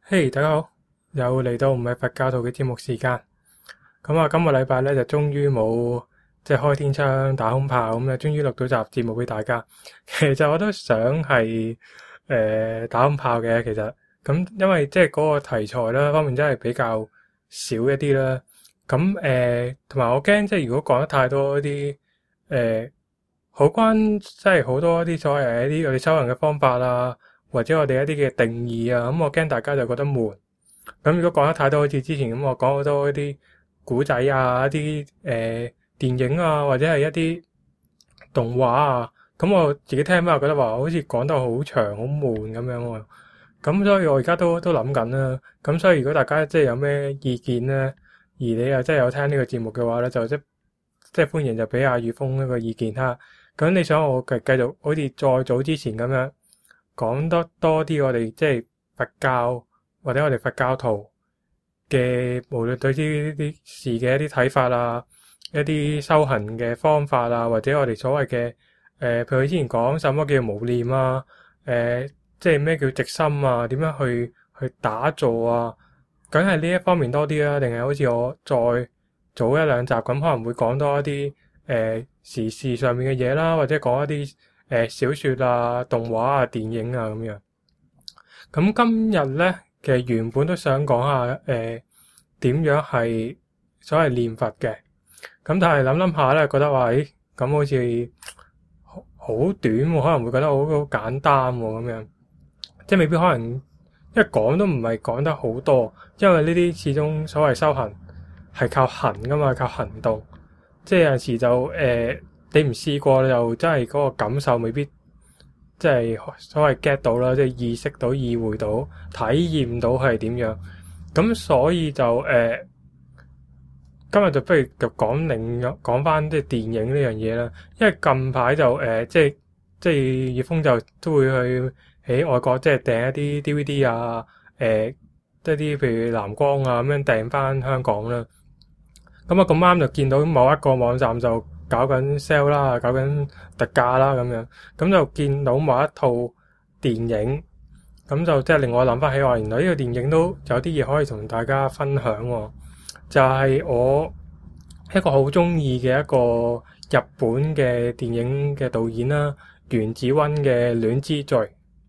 嘿，大家好，又嚟到唔係佛教徒嘅節目時間。咁啊，今個禮拜咧就終於冇即係開天窗打空炮咁啊，終於錄到集節目俾大家。其實我都想係打空炮嘅，其實咁因為即係嗰個題材啦方面真係比較少一啲啦。咁同埋我驚即係如果講得太多一啲好關即係好多一啲所謂一啲我哋修行嘅方法啊，或者我哋一啲嘅定義啊，咁我驚大家就覺得悶。咁如果講得太多，好似之前咁，我講好多一啲古仔啊，一啲電影啊，或者係一啲動畫啊，咁我自己聽翻，我覺得話好似講得好長、好悶咁樣喎。咁所以我而家都諗緊啦。咁所以如果大家即係有咩意見咧，而你又真係有聽呢個節目嘅話咧，就即係歡迎就俾阿宇峰一個意見哈。咁你想我繼續好似再早之前咁樣講得多啲我哋即係佛教或者我哋佛教徒嘅無論對於呢啲事嘅一啲睇法啊，一啲修行嘅方法啊，或者我哋所謂嘅譬如佢之前講什麼叫無念啊，即係咩叫直心啊，點樣去打坐啊，梗係呢一方面多啲啊，定係好似我再早一兩集咁，可能會講多一啲時事上面嘅嘢啦，或者講一啲小説啊、動畫啊、電影啊咁樣。咁今日咧，其實原本都想講下點樣係所謂念佛嘅，咁但係諗諗下咧，覺得話咦咁好似好短喎，可能會覺得好簡單喎咁樣，即係未必可能，因為講都唔係講得好多，因為呢啲始終所謂修行係靠行噶嘛，靠行動，即係有陣時就你唔試過又真係嗰個感受未必。即係所謂 get 到啦，即係意識到、意會到、體驗到係點樣。咁所以就今日就不如就講翻即係電影呢樣嘢啦。因為近排就即係葉峰就都會去喺外國即係訂一啲 DVD 啊，即係啲譬如藍光啊咁樣訂翻香港啦。咁啊咁啱就見到某一個網站就搞緊 sale 啦，搞緊特價啦咁樣，咁就見到某一套電影，咁就即係令我諗翻起話，原來呢個電影都有啲嘢可以同大家分享喎。就係我一個好中意嘅一個日本嘅電影嘅導演啦，原子溫嘅《戀之罪》。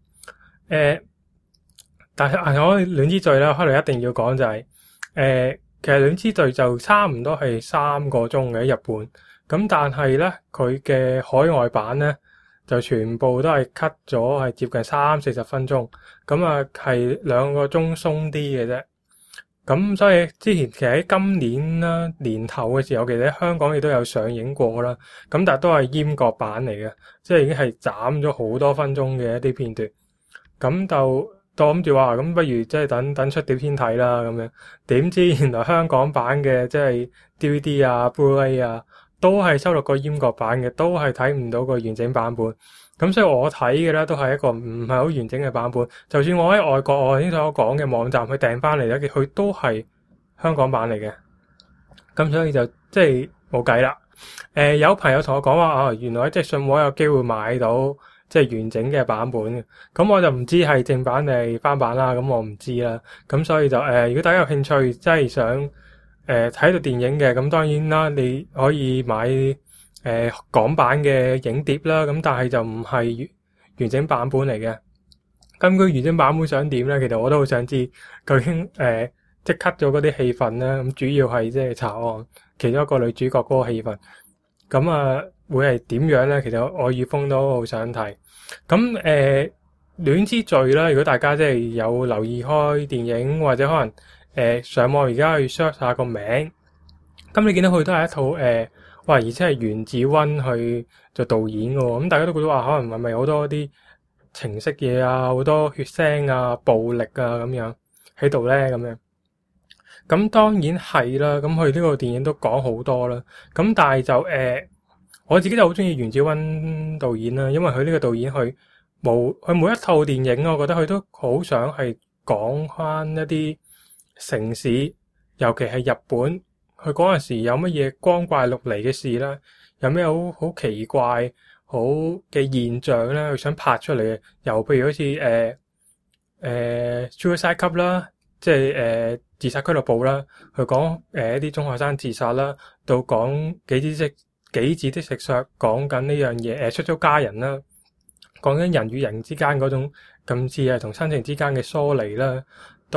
但係我《戀之罪》咧，可能一定要講就係其實《戀之罪》就差唔多係3個鐘嘅喺日本。咁但係咧，佢嘅海外版咧就全部都係 cut 咗，係接近30-40分鐘。咁啊，係2個鐘鬆啲嘅啫。咁所以之前其實喺今年啦年頭嘅時候，其實喺香港亦都有上映過啦。咁但係都係閹割版嚟嘅，即係已經係斬咗好多分鐘嘅一啲片段。咁就諗住話，咁不如即係等出碟先睇啦咁樣。點知原來香港版嘅即係 DVD 啊、Blu-ray 啊，都係收錄個閹割版嘅，都係睇唔到個完整版本。咁所以我睇嘅咧都係一個唔係好完整嘅版本。就算我喺外國我頭先所講嘅網站去訂翻嚟咧，佢都係香港版嚟嘅。咁所以就即係冇計啦。有朋友同我講話啊，原來即係信和有機會買到即係完整嘅版本嘅。咁我就唔知係正版定係翻版啦。咁我唔知啦。咁所以就如果大家有興趣，真係想睇到電影嘅，咁當然啦，你可以買港版嘅影碟啦。咁但係就唔係完整版本嚟嘅。咁佢完整版本想點咧？其實我都好想知究竟即係 cut 咗嗰啲戲份咧。咁主要係即係查案，其中一個女主角嗰個戲份。咁啊，會係點樣咧？其實我與風都好想睇。咁戀之罪啦，如果大家即係有留意開電影，或者可能上網而家去 search 下個名，咁你見到佢都係一套哇！而且係原子溫去做導演嘅喎。咁大家都覺得話，可能係咪好多啲情色嘢啊，好多血腥啊、暴力啊咁樣喺度咧？咁樣咁當然係啦。咁佢呢個電影都講好多啦。咁但係就我自己就好中意原子溫導演啦，因為佢呢個導演佢每一套電影，我覺得佢都好想係講翻一啲城市，尤其係日本，佢嗰陣時有乜嘢光怪陸離嘅事啦，有咩好奇怪好嘅現象咧，佢想拍出嚟嘅。又譬如好似 Suicide Club 啦，即係自殺俱樂部啦，去講一啲中學生自殺啦，到講幾子的食削，講緊呢樣嘢出租家人啦，講緊人與人之間嗰種咁似係同親情之間嘅疏離啦，到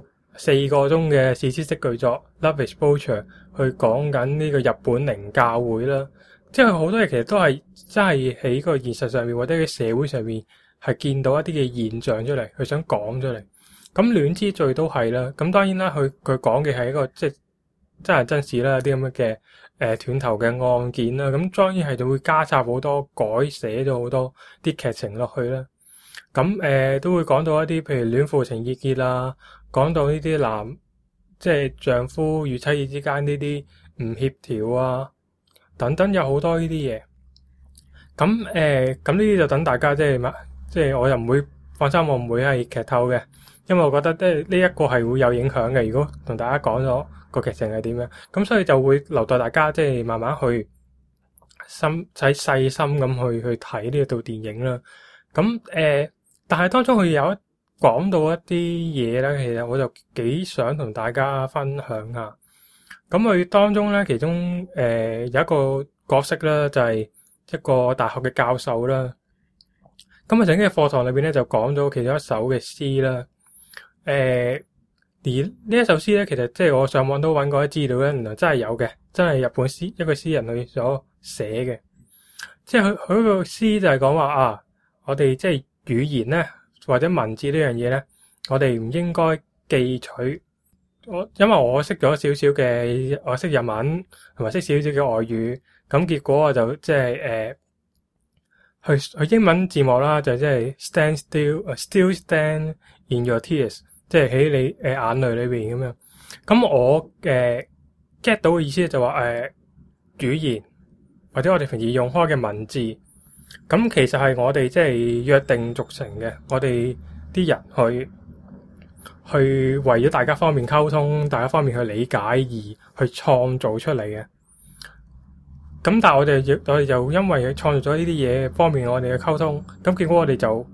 4個鐘嘅史詩式巨作《Love is Vulture》去講緊呢個日本靈教會啦，即係好多嘢其實都係真係喺個現實上面或者喺社會上面係見到一啲嘅現象出嚟，佢想講出嚟。咁戀之罪都係啦，咁當然啦，佢講嘅係一個即係真人真事啦，啲咁嘅斷頭嘅案件啦，咁當然係就會加插好多改寫咗好多啲劇情落去啦。咁都會講到一啲譬如戀父情意結啦，講到呢啲即係丈夫與妻子之間呢啲唔協調啊，等等有好多呢啲嘢。咁呢啲就等大家即係我又唔會放心，我唔會係劇透嘅。因為我覺得呢一個係會有影響嘅，如果同大家講咗個劇情係點樣，咁所以就會留待大家即係慢慢去細心咁去睇呢套電影啦。咁但係當中佢有講到一啲嘢咧，其實我就幾想同大家分享下。咁佢當中咧，其中有一個角色啦，就係一個大學嘅教授啦。咁啊，曾經喺課堂裏邊咧就講咗其中一首嘅詩啦。而呢一首詩咧，其實即係我上網都揾過啲資料咧，原來真係有嘅，真係日本一個詩人佢所寫嘅。即係佢個詩就係講話啊，我哋即係語言咧或者文字呢樣嘢咧，我哋唔應該記取。因為我識咗少少嘅，我識日文同埋識少少嘅外語，咁結果我就即係去英文字幕啦，就即係 stand still stand in your tears。即係喺你眼淚裏邊咁樣，咁我get 到嘅意思就話語言或者我哋平時用開嘅文字，咁其實係我哋即係約定俗成嘅，我哋啲人去為咗大家方便溝通，大家方便去理解而去創造出嚟嘅。咁但係我哋就因為創造咗呢啲嘢方便我哋嘅溝通，咁結果我哋就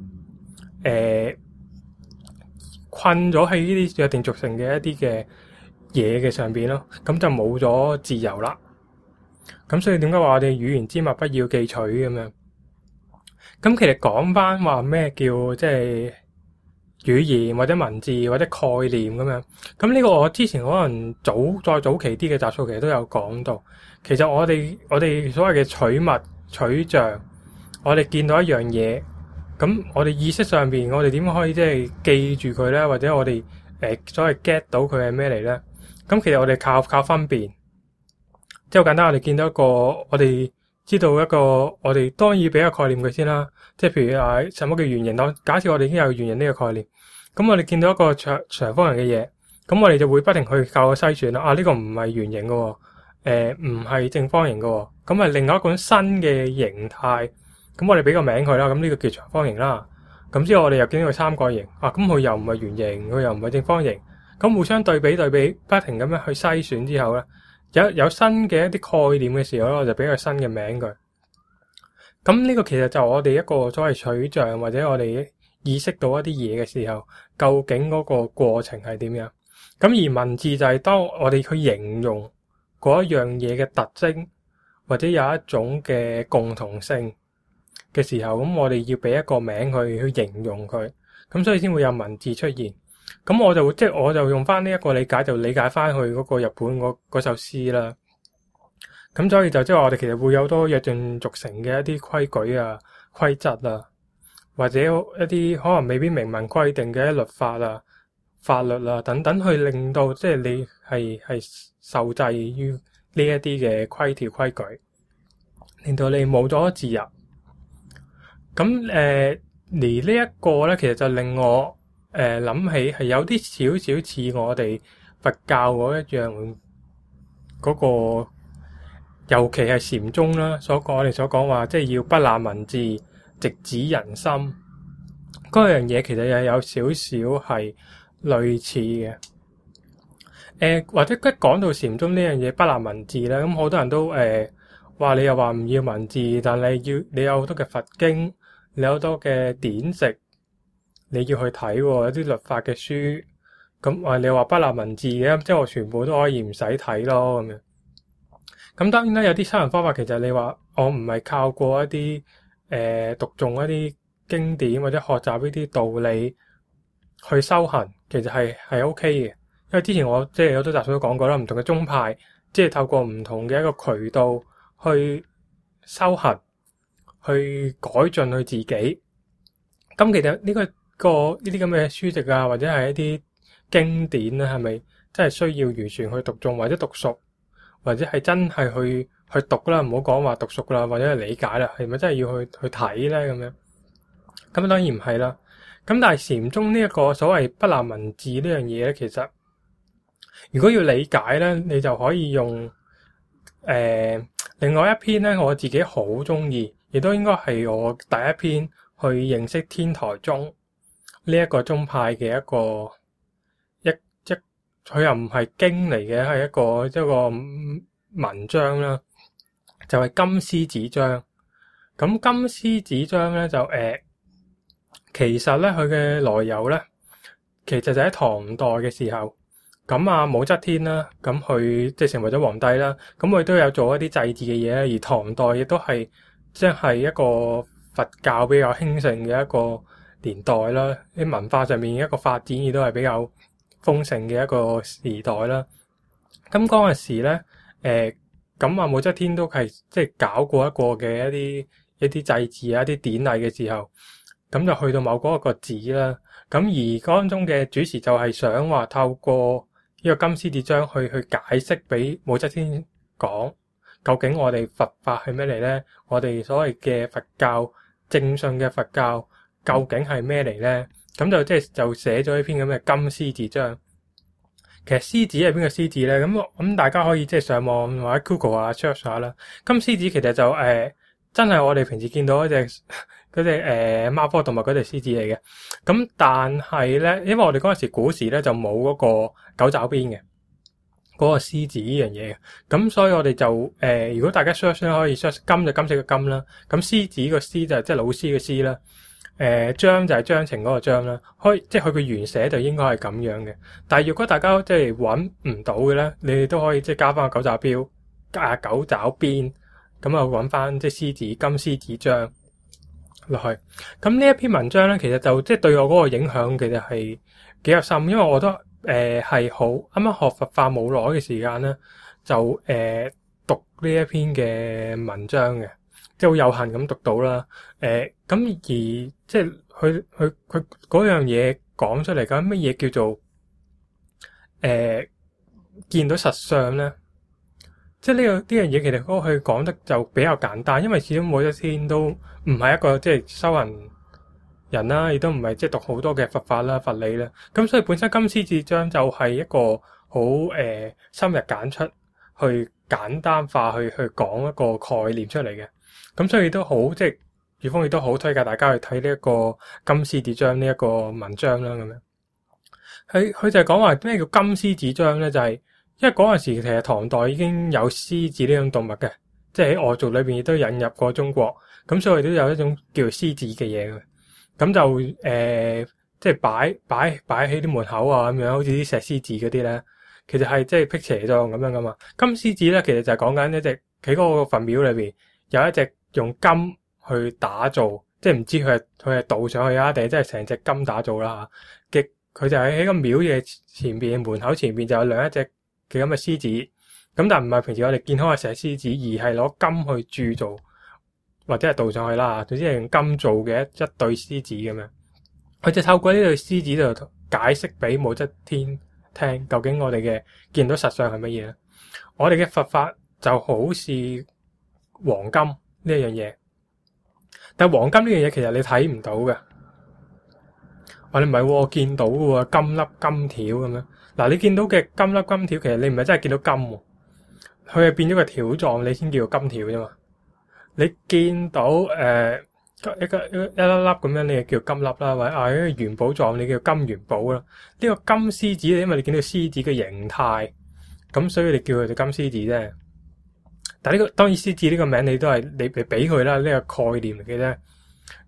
困咗喺呢啲約定俗成嘅一啲嘅嘢嘅上邊咯，咁就冇咗自由啦。咁所以點解話我哋語言之物不要記取咁樣？咁其實講翻話咩叫即係語言或者文字或者概念咁樣？咁呢個我之前可能再早期啲嘅集數其實都有講到。其實我哋所謂嘅取物取象，我哋見到一樣嘢。咁我哋意識上邊，我哋點可以即係記住佢咧？或者我哋所謂 get 到佢係咩嚟咧？咁其實我哋靠分辨，即係好簡單。我哋見到一個，我哋知道一個，我哋當然要俾一個概念佢先啦。即係譬如什麼叫圓形？假設我哋已經有圓形呢個概念，咁我哋見到一個長方形嘅嘢，咁我哋就會不停去靠個篩選啦。呢個唔係圓形嘅，唔係正方形嘅，咁係另外一種新嘅形態。咁我哋俾個名佢啦，咁呢個叫長方形啦。咁之後我哋又見到個三角形，咁佢又唔係圓形，佢又唔係正方形。咁互相對比，不停咁樣去篩選之後咧，有新嘅一啲概念嘅時候咧，我就俾個新嘅名佢。咁呢個其實就我哋一個所謂取象，或者我哋意識到一啲嘢嘅時候，究竟嗰個過程係點樣？咁而文字就係當我哋去形容嗰一樣嘢嘅特徵，或者有一種嘅共同性嘅時候，咁我哋要俾一個名去形容佢，咁所以先會有文字出現。咁我就用翻呢一個理解，就理解翻去嗰個日本嗰首詩啦。咁所以就即係話我哋其實會有好多約定俗成嘅一啲規矩啊、規則啊，或者一啲可能未必明文規定嘅律法啊、法律啊等等，去令到即係你係受制於呢一啲嘅規條規矩，令到你冇咗自由。咁而呢一個咧，其實就令我諗起係有啲少少似我哋佛教嗰一樣嗰個，尤其係禪宗啦，我哋所講話，即係要不立文字，直指人心嗰樣嘢，其實又有少少係類似嘅。或者一講到禪宗呢樣嘢不立文字咧，咁好多人都話你又話唔要文字，但係你有好多嘅佛經。你有好多嘅典籍， 你要去睇有啲律法嘅書，咁你話不立文字嘅，即係我全部都可以唔使睇咯咁樣。咁當然啦，有啲修行方法其實你話我唔係靠過一啲讀誦一啲經典或者學習呢啲道理去修行，其實係 OK 嘅。因為之前我即係有好多集數都講過啦，唔同嘅宗派即係透過唔同嘅一個渠道去修行，去改進佢自己。咁其實呢個呢啲咁嘅書籍啊，或者係一啲經典咧，係咪真係需要完全去讀誦或者讀熟，或者係真係去讀啦？唔好講話讀熟啦，或者係理解啦，係咪真係要去睇咧？咁樣咁當然唔係啦。咁但係禪宗呢一個所謂不立文字呢樣嘢咧，其實如果要理解咧，你就可以用另外一篇咧，我自己好中意，亦都應該係我第一篇去認識天台宗呢一個宗派嘅一個佢又唔係經嚟嘅，係一個文章啦，就係金獅子章。咁金獅子章咧就其實咧佢嘅來由咧，其實就喺唐代嘅時候，咁武則天啦，咁佢即係成為咗皇帝啦，咁佢都有做一啲祭祀嘅嘢，而唐代亦都係即係一個佛教比較興盛嘅一個年代啦，啲文化上面一個發展亦都係比較豐盛嘅一個時代啦。咁嗰陣時咧，武則天都係即係搞過一個嘅一啲祭祀啊、一啲典禮嘅時候，咁就去到某嗰一個寺啦。咁而當中嘅主持就係想話透過呢個金獅子章去解釋俾武則天講，究竟我哋佛法係咩嚟咧？我哋所謂嘅佛教正信嘅佛教究竟係咩嚟咧？咁就寫咗一篇咁嘅金獅子章。其實獅子係邊個獅子咧？咁大家可以即係上網或者 Google 啊 search 下啦。金獅子其實就真係我哋平時見到嗰隻貓科動物嗰隻獅子嚟嘅。咁但係咧，因為我哋嗰陣時古時咧就冇嗰個九爪邊嘅嗰個獅子呢樣嘢嘅，咁所以我哋就如果大家 search 咧可以 search 金就金色嘅金啦，咁獅子個獅就即係老師嘅獅啦。章就係章程嗰個章啦，即係佢嘅原寫就應該係咁樣嘅。但係如果大家即係揾唔到嘅咧，你哋都可以即係加翻個九爪標，加九爪邊，咁啊揾翻即係獅子金獅子章落去。咁呢一篇文章咧，其實就即係對我嗰個影響其實係幾有心，因為我覺得係好啱啱學佛法冇耐嘅時間咧，就讀呢一篇嘅文章嘅。即係好有幸咁讀到啦，咁而即係佢嗰樣嘢講出嚟，咁乜嘢叫做見到實相咧？即係呢樣嘢，其實佢講得就比較簡單，因為始終武則天都唔係一個即係修行人啦，亦都唔係即係讀好多嘅佛法啦、佛理啦，咁所以本身金獅子章就係一個好深入簡出，去簡單化去講一個概念出嚟嘅。咁所以都好，即係宇峰亦都好推介大家去睇呢一個金獅子章呢一個文章啦。咁樣，佢就係講話咩叫金獅子章咧？就係因為嗰陣時其實唐代已經有獅子呢種動物嘅，即係喺外族裏邊亦都引入過中國，咁所以都有一種叫做獅子嘅嘢嘅。咁就即係擺喺啲門口啊，咁樣好似啲石獅子嗰啲咧，其實係即係辟邪狀咁樣噶嘛。金獅子咧，其實就係講緊一隻喺嗰個佛廟裏邊有一隻用金去打造，即係唔知佢係倒上去啊，定係真係成隻金打造啦嚇。佢就喺個廟嘅前邊門口前邊就有兩隻嘅咁嘅獅子，咁但係唔係平時我哋見開嘅石獅子，而係攞金去鑄造或者係倒上去啦。總之係用金做嘅一對獅子咁樣。佢就透過呢對獅子就解釋俾武則天聽，究竟我哋嘅見到實相係乜嘢咧？我哋嘅佛法就好似黃金呢一樣嘢，但係黃金呢樣嘢其實你睇唔到嘅。話你唔係，我見到嘅喎，金粒金條咁樣。嗱，你見到嘅金粒金條，其實你唔係真係見到金喎，佢係變咗個條狀，你先叫做金條啫嘛。你見到一粒粒咁樣，你就叫金粒啦，或者一個元寶狀，你叫金元寶啦。呢個金獅子，因為你見到獅子嘅形態，咁所以你叫佢做金獅子啫。但係呢個當然獅子呢個名你都係你俾佢啦，呢個概念嚟嘅啫。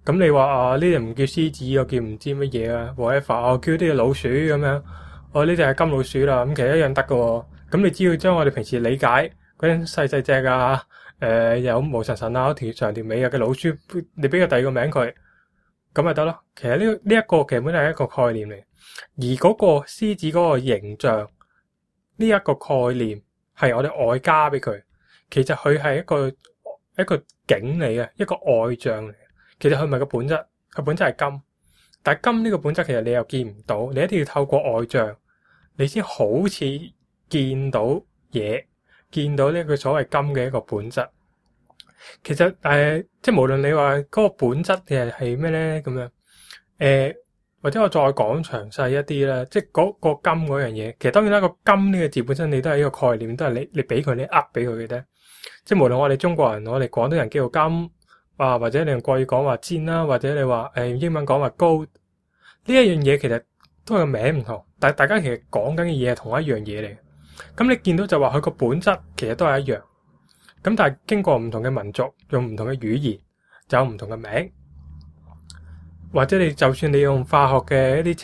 咁你話啊呢隻唔叫獅子，我叫唔知乜嘢啊，whatever，我叫呢隻老鼠咁樣，我呢隻係金老鼠啦，咁其實一樣得㗎喎。咁你只要將我哋平時理解嗰啲細細隻啊，有毛神神啊，條長條尾啊嘅老鼠，你俾個第二個名佢，咁咪得咯。其實呢一個其實本係一個概念嚟，而嗰個獅子嗰個形象呢一個概念係我哋外加俾佢，其實佢係一個景嚟嘅，一個外象嚟。其實佢唔係個本質，佢本質係金，但係金呢個本質其實你又見唔到，你一定要透過外象，你先好似見到嘢，見到呢個所謂金嘅一個本質。其實即係無論你話嗰個本質嘅係咩咧咁樣，或者我再講詳細一啲啦，即係嗰個金嗰樣嘢，其實當然啦，個金呢個字本身你都係一個概念，都係你俾佢，你俾佢嘅啫。即係無論我哋中國人，我哋廣東人叫做金。或者你用國語講話尖啦，或者你話英文講話高，呢一樣嘢其實都係個名唔同，但係大家其實講緊嘅嘢係同一樣嘢嚟。咁你見到就話佢個本質其實都係一樣，咁但係經過唔同嘅民族用唔同嘅語言就有唔同嘅名，或者你就算你用化學嘅一啲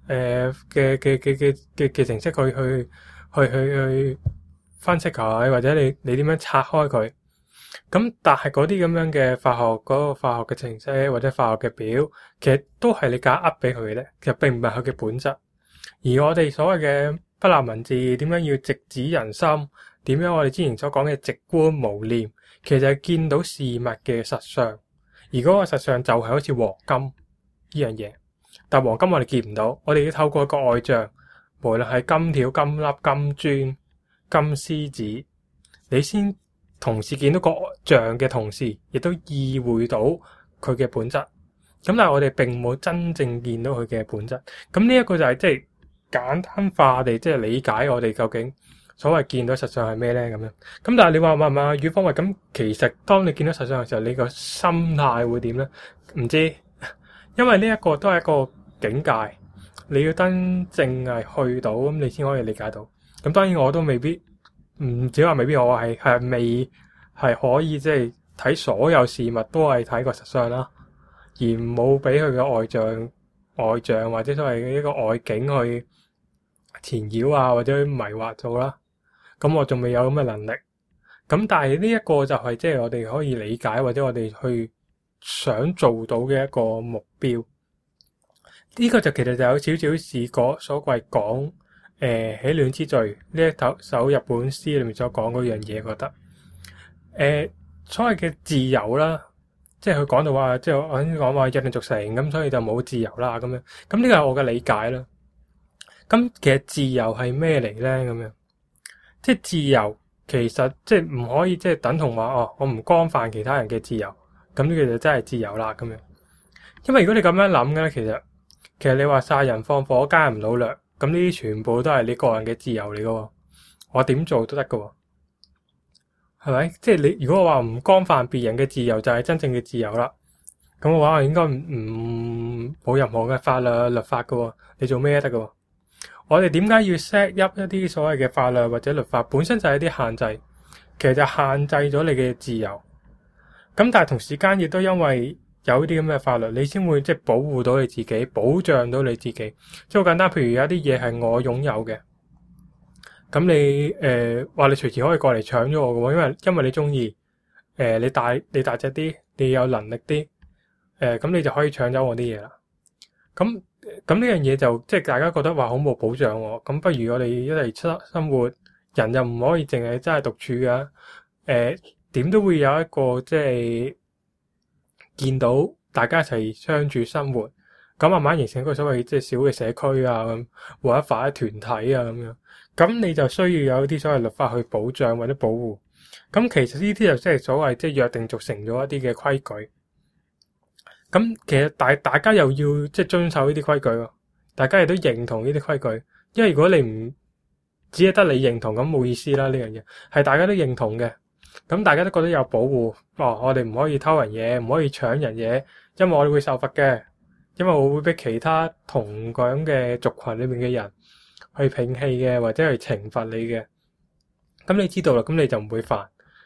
嘅程式去分析佢，或者你點樣拆開佢。咁但係嗰啲咁樣嘅化學嗰個化學嘅程式或者化學嘅表，其實都係你夾俾佢嘅咧，其實並唔係佢嘅本質。而我哋所謂嘅不立文字點樣要直指人心，點樣我哋之前所講嘅直觀無念，其實係見到事物嘅實相。而嗰個實相就係好似黃金呢樣嘢，但係黃金我哋見唔到，我哋要透過一個外象，無論係金條、金粒、金磚、金獅子，你先同時見到個像嘅同時，亦都意會到佢嘅本質。咁但係我哋並冇真正見到佢嘅本質。咁呢一個就係即係簡單化地即係理解我哋究竟所謂見到實相係咩咧咁樣。咁但係你話宇方話咁，其實當你見到實相嘅時候，你個心態會點咧？唔知，因為呢一個都係一個境界，你要真正係去到咁，你先可以理解到。咁當然我都未必。唔止話未必，我係未係可以即係睇所有事物都係睇個實相啦，而冇俾佢嘅外象或者所謂嘅一個外境去纏繞啊，或者去迷惑到啦。咁我仲未有咁嘅能力。咁但係呢一個就係即係我哋可以理解或者我哋去想做到嘅一個目標。呢個就其實就有少少似所謂講。《喜戀之罪》呢一首日本詩裏面所講嗰樣嘢，覺得所謂嘅自由啦，即係佢講到話，即係我先講話約定俗成咁，所以就冇自由啦咁樣。咁呢個係我嘅理解啦。咁其實自由係咩嚟咧？咁樣即係自由其實即係唔可以即係等同話我唔干犯其他人嘅自由，咁呢個就真係自由啦咁樣。因為如果你咁樣諗嘅咧，其實你話殺人放火奸淫擄掠。咁呢啲全部都係你個人嘅自由嚟噶，我點做都得噶，係咪？即係你如果我話唔干犯別人嘅自由就係真正嘅自由啦，咁嘅話我應該唔冇任何嘅法律法噶，你做咩都得噶。我哋點解要 set up 一啲所謂嘅法律或者律法？本身就係一啲限制，其實就限制咗你嘅自由。咁但係同時間亦都因為有啲咁嘅法律，你先會即係保護到你自己，保障到你自己。即係好簡單，譬如有啲嘢係我擁有嘅，咁你話你隨時可以過嚟搶咗我嘅喎，因為你中意，你大隻啲，你有能力啲，咁你就可以搶走我啲嘢啦。咁呢樣嘢就即係大家覺得話好冇保障喎。咁不如我哋一齊生活，人又唔可以淨係真係獨處㗎。點都會有一個即係。見到大家一齊相處生活，咁慢慢形成一個所謂即係小嘅社區啊，咁或者化一團體啊咁樣，咁你就需要有啲所謂律法去保障或者保護。咁其實呢啲就即係所謂即係約定俗成咗一啲嘅規矩。咁其實大家又要即係遵守呢啲規矩喎，大家亦都認同呢啲規矩。因為如果你唔只係得你認同，咁冇意思啦。呢樣嘢係大家都認同嘅。咁大家都覺得有保護，我哋唔可以偷人嘢，唔可以搶人嘢，因為我哋會受罰嘅，因為我會俾其他同樣嘅族群裏面嘅人去摒棄嘅，或者去懲罰你嘅。咁你知道啦，咁你就唔會犯。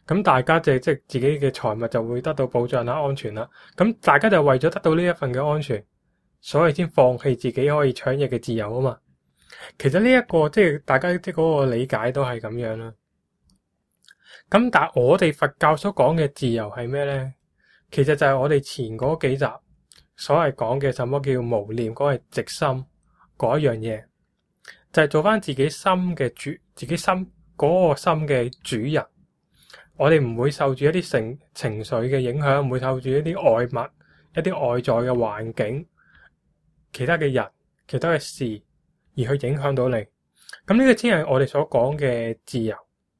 咁大家即係自己嘅財物就會得到保障啦、安全啦。咁大家就為咗得到呢一份嘅安全，所以先放棄自己可以搶嘢嘅自由啊嘛。其實呢一個即係大家即係嗰個理解都係咁樣啦。咁但係我哋佛教所講嘅自由係咩咧？其實就係我哋前嗰幾集所謂講嘅什麼叫無念，嗰個係直心嗰一樣嘢，就係做翻自己心嘅主，自己心嗰個心嘅主人。我哋唔會受住一啲情緒嘅影響，唔會受住一啲外物、一啲外在嘅環境、其他嘅人、其他嘅事而去影響到你。咁呢個先係我哋所講嘅自由。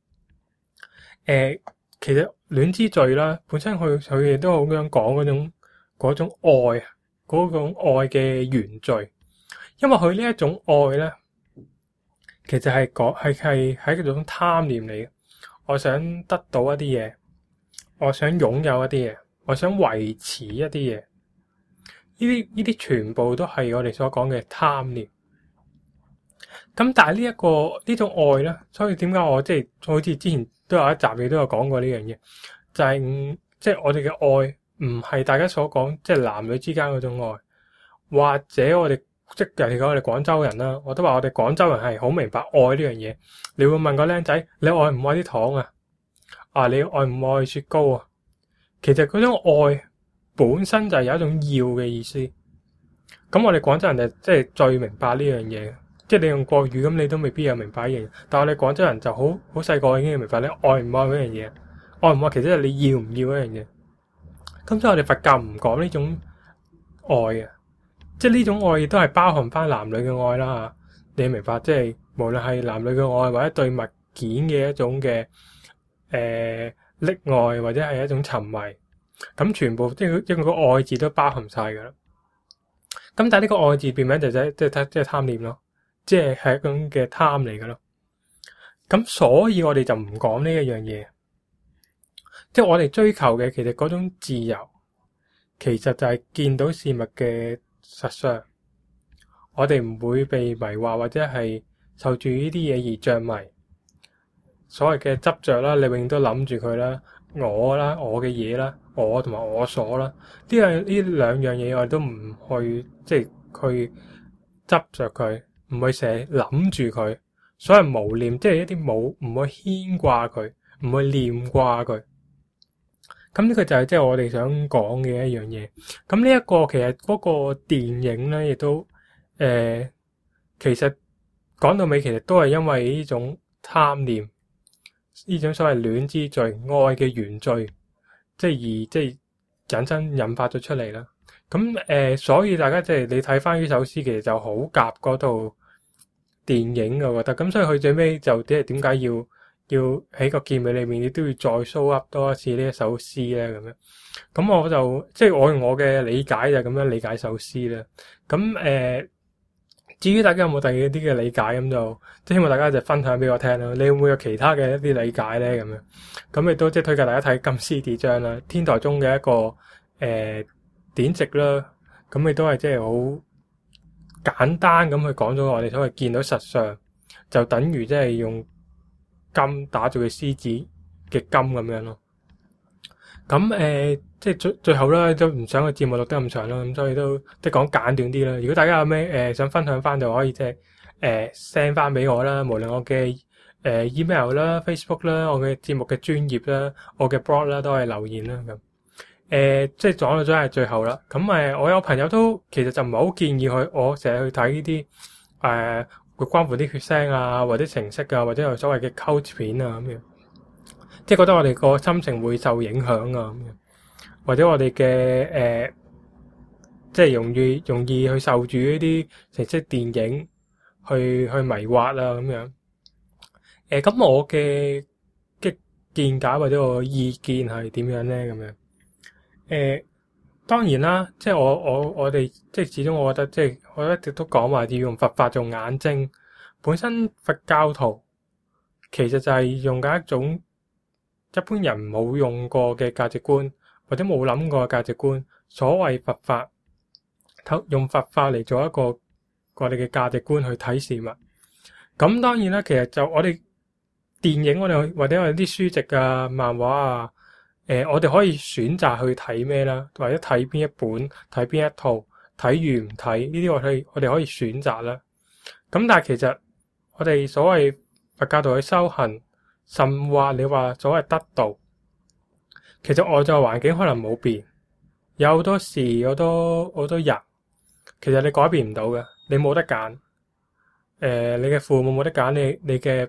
其實戀之罪啦，本身佢哋都好想講嗰種愛啊，嗰種愛嘅原罪。因為佢呢一種愛咧，其實係一種貪念嚟嘅。我想得到一啲嘢，我想擁有一啲嘢，我想維持一啲嘢。呢啲全部都係我哋所講嘅貪念。咁但係呢種愛咧，所以點解我即係好似之前都有一集你都有講過呢樣嘢，就係即係我哋嘅愛唔係大家所講即係男女之間嗰種愛，或者我哋即係人哋講我哋廣州人啦，我都話我哋廣州人係好明白愛呢樣嘢。你會問個僆仔，你愛唔愛啲糖啊？啊，你愛唔愛雪糕啊？其實嗰種愛本身就係有一種要嘅意思。咁我哋廣州人就即係最明白呢樣嘢。即係你用國語咁，你都未必有明白呢樣嘢。但係我哋廣州人就好細個已經明白你愛唔愛嗰樣嘢，愛唔愛其實係你要唔要嗰樣嘢。咁所以我哋佛教唔講呢種愛嘅，即係呢種愛亦都係包含翻男女嘅愛啦。你明白？即係無論係男女嘅愛，或者對物件嘅一種嘅溺愛，或者係一種沉迷，咁全部即係一個愛字都包含晒噶啦。咁但係呢個愛字變名就即係貪念咯。即係一種嘅貪嚟嘅咯，咁所以我哋就唔講呢一樣嘢，即係我哋追求嘅其實嗰種自由，其實就係見到事物嘅實相，我哋唔會被迷惑或者係受住呢啲嘢而着迷，所謂嘅執着啦，你永遠都諗住佢啦，我嘅嘢啦，我同埋我所啦，呢兩樣嘢我哋都唔去即係去執着佢。唔會成日諗住佢，所謂無念，即係一啲唔會牽掛佢，唔會念掛佢。咁呢個就係即係我哋想講嘅一樣嘢。咁呢一個其實嗰個電影咧，亦都其實講到尾，其實都係因為呢種貪念，呢種所謂戀之罪、愛嘅原罪，即係引發咗出嚟啦。咁所以大家即係你睇翻呢首詩，其實就好夾嗰套電影，我覺得。咁所以佢最尾就點解要喺個結尾裏面，你都要再 show up 多一次呢一首詩咧？咁樣，咁我就即係我用我嘅理解就咁樣理解首詩啦。咁至於大家有冇第二啲嘅理解，咁就即係希望大家就分享俾我聽啦。你會唔會有其他嘅一啲理解咧？咁樣，咁亦都即係推介大家睇《金絲紙張》啦，天台宗嘅一個典籍啦，咁亦都係即係好簡單咁去講咗我哋所謂見到實相，就等於即係用金打造嘅獅子嘅金咁樣咯。咁即係最後啦，都唔想個節目錄得咁長啦，咁所以都即係講簡短啲啦。如果大家有咩想分享翻，就可以即係send 翻俾我啦，無論我嘅email 啦、Facebook 啦、我嘅節目嘅專頁啦、我嘅 blog 啦，都係留言啦咁。即係講到真係最後啦。咁我有朋友都其實就唔係好建議我成日去睇呢啲會關乎啲血腥啊，或者情色啊，或者係所謂嘅 cult 片啊咁樣，即係覺得我哋個心情會受影響啊咁樣，或者我哋嘅即係容易去受住呢啲情色電影去迷惑啊咁樣。咁我嘅見解或者我意見係點樣咧？咁樣。當然啦，即係我哋即係始終我覺得即係我一直都講話要用佛法做眼睛。本身佛教徒其實就係用緊一種一般人冇用過嘅價值觀，或者冇諗過嘅價值觀。所謂佛法，用佛法嚟做一個我哋嘅價值觀去睇事物。咁當然啦，其實就我哋電影我哋或者我哋啲書籍啊、漫畫啊，我哋可以選擇去睇咩啦，或者睇邊一本、睇邊一套、睇完唔睇呢啲，我哋可以選擇啦。咁但係其實我哋所謂佛教徒去修行，甚或你話所謂得道，其實外在環境可能冇變，有好多事、好多人，其實你改變唔到嘅，你冇得揀。你嘅父母冇得揀，你嘅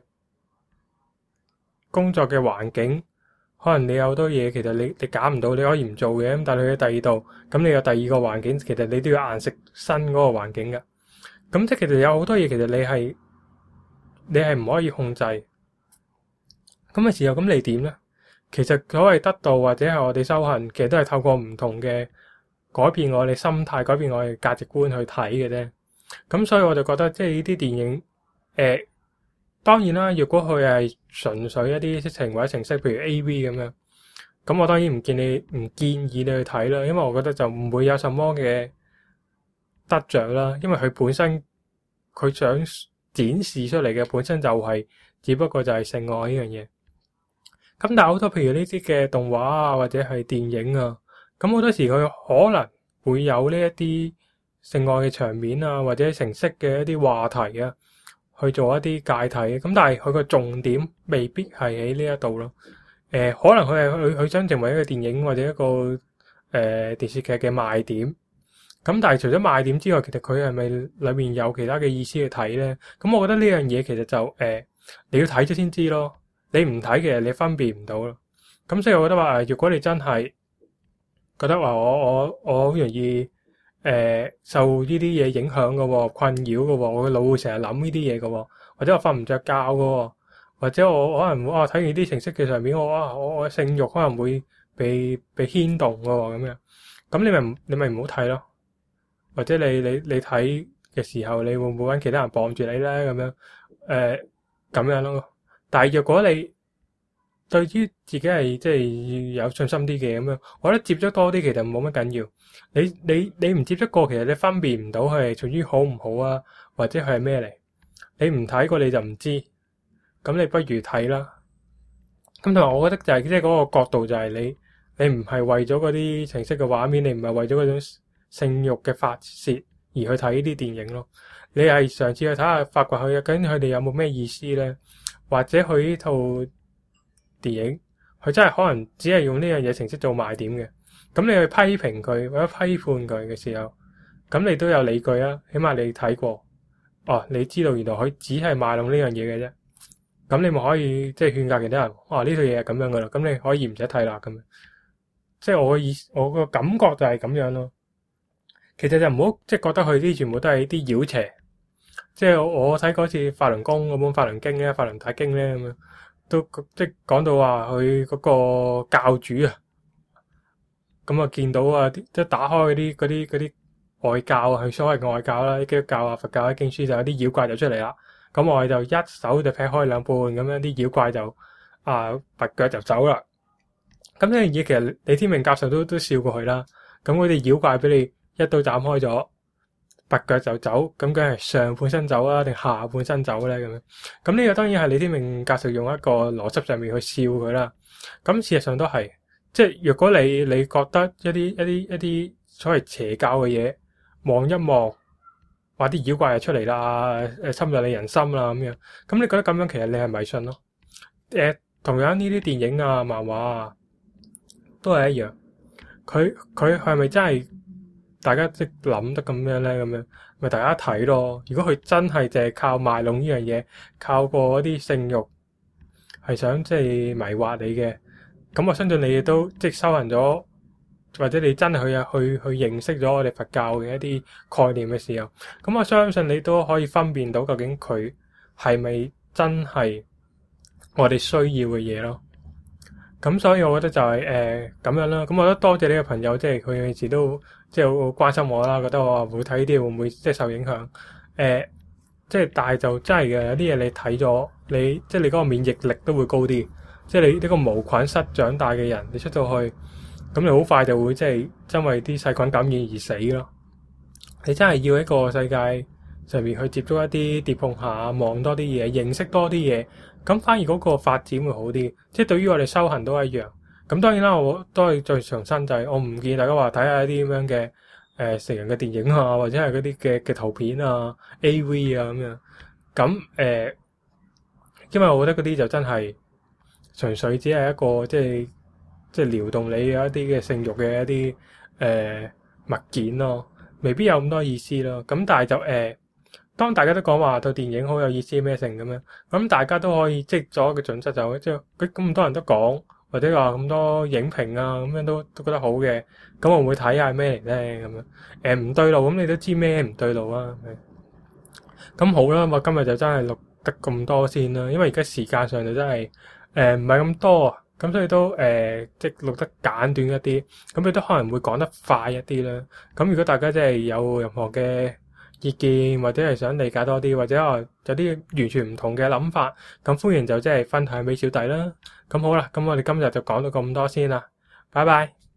工作嘅環境，可能你有好多嘢，其實你揀唔到，你可以唔做嘅。咁但係你去第二度，咁你有第二個環境，其實你都要硬食新嗰個環境嘅。咁即係其實有好多嘢，其實你係唔可以控制。咁嘅時候，咁你點咧？其實所謂得道或者係我哋修行，其實都係透過唔同嘅改變我哋心態，改變我哋價值觀去睇嘅啫。咁所以我就覺得，即係呢啲電影，當然啦，如果佢係純粹一啲色情或者情色，譬如 AV 咁樣，咁我當然唔建議你去睇啦，因為我覺得就唔會有什麼嘅得着啦，因為佢本身佢想展示出嚟嘅本身就係只不過就係性愛呢樣嘢。咁但係好多譬如呢啲嘅動畫啊，或者係電影啊，咁好多時佢可能會有呢一啲性愛嘅場面啊，或者情色嘅一啲話題啊，去做一啲介體。咁但係佢個重點未必係喺呢一度咯。可能佢想成為一個電影或者一個電視劇嘅賣點。咁但係除咗賣點之外，其實佢係咪裏面有其他嘅意思去睇咧？咁我覺得呢樣嘢其實就你要睇咗先知咯。你唔睇嘅，你分辨唔到咯。咁所以我覺得話，如果你真係覺得話我好容易受呢啲嘢影響嘅，困擾嘅，我嘅腦會成日諗呢啲嘢嘅，或者我瞓唔着覺嘅，或者我可能睇完啲情色嘅上面，我性慾可能會被牽動嘅咁樣。咁你咪唔好睇咯。或者你睇嘅時候，你會唔會揾其他人傍住你咧？咁樣咁樣咯。但係若果你對於自己係即係有信心啲嘅咁樣，我覺得接觸多啲其實冇乜緊要。你唔接觸過，其實你分辨唔到佢係屬於好唔好啊，或者佢係咩嚟？你唔睇過你就唔知。咁你不如睇啦。咁同埋我覺得就係即係嗰個角度就係你唔係為咗嗰啲情色嘅畫面，你唔係為咗嗰種性慾嘅發泄而去睇呢啲電影咯。你係嘗試去睇下發掘佢究竟佢哋有冇咩意思咧？或者佢呢套電影，佢真係可能只係用呢樣嘢程式做賣點嘅。咁你去批評佢或者批判佢嘅時候，咁你都有理據啊。起碼你睇過，你知道原來佢只係賣弄呢樣嘢嘅啫。咁你咪可以即係勸誡其他人，呢套嘢係咁樣噶啦。咁你可以唔使睇啦。咁樣，即係我個感覺就係咁樣咯。其實就唔好即係覺得佢啲全部都係啲妖邪。即係我睇嗰次《法輪功》嗰本《法輪經》咧，《法輪大經》咧咁樣，都即係講到話佢嗰個教主啊，咁啊見到啊，即係打開嗰啲外教啊，佢所謂嘅外教啦，基督教啊、佛教啲經書就有啲妖怪就出嚟啦。咁我哋就一手就劈開兩半，咁樣啲妖怪就拔腳就走啦。咁呢樣嘢其實李天命教授都笑過佢啦。咁嗰啲妖怪俾你一刀斬開咗，拔腳就走，咁梗係上半身走啊，定下半身走咧？咁樣，咁呢個當然係李天命教授用一個邏輯上面去笑佢啦。咁事實上都係，即係若果你覺得一啲所謂邪教嘅嘢，望一望，話啲妖怪就出嚟啦，侵入你人心啦咁樣，咁你覺得咁樣其實你係迷信咯？同樣呢啲電影啊、漫畫啊，都係一樣。佢係咪真係？大家即諗得咁樣咧，咁樣咪大家睇咯。如果佢真係淨係靠賣弄呢樣嘢，靠過嗰啲性慾係想即係迷惑你嘅，咁我相信你亦都即係修行咗，或者你真係去認識咗我哋佛教嘅一啲概念嘅時候，咁我相信你都可以分辨到究竟佢係咪真係我哋需要嘅嘢咯。咁所以我覺得就係咁樣啦。咁我覺得多謝呢個朋友，即係佢有時都即係好關心我啦，覺得我會睇呢啲會唔會即係受影響？即係但係就真係嘅，有啲嘢你睇咗，即係你嗰個免疫力都會高啲。即係你呢個無菌室長大嘅人，你出到去，咁你好快就會即係因為啲細菌感染而死咯。你真係要一個世界上面去接觸一啲跌碰下，望多啲嘢，認識多啲嘢，咁反而嗰個發展會好啲。即係對於我哋修行都一樣。咁當然啦，我都係再重申就係我唔建議大家話睇下一啲咁樣嘅成人嘅電影啊，或者係嗰啲嘅圖片啊、AV 啊咁樣。咁因為我覺得嗰啲就真係純粹只係一個即係撩動你嘅一啲嘅性慾嘅一啲物件咯，未必有咁多意思咯。咁但係就當大家都講話套電影好有意思咩性咁樣，咁大家都可以即係做一個準則就即係咁多人都講，或者話咁多影評啊咁樣都覺得好嘅，咁我會睇下係咩嚟咧咁樣。唔對路咁你都知咩唔對路啊。咁好啦，我今日就真係錄得咁多先啦，因為而家時間上就真係唔係咁多啊，咁所以都即係錄得簡短一啲，咁亦都可能會講得快一啲啦。咁如果大家真係有任何嘅意見，或者係想理解多啲，或者有啲完全唔同嘅諗法，咁歡迎就即係分享俾小弟啦。咁好啦，咁我哋今日就講到咁多先啦，拜拜。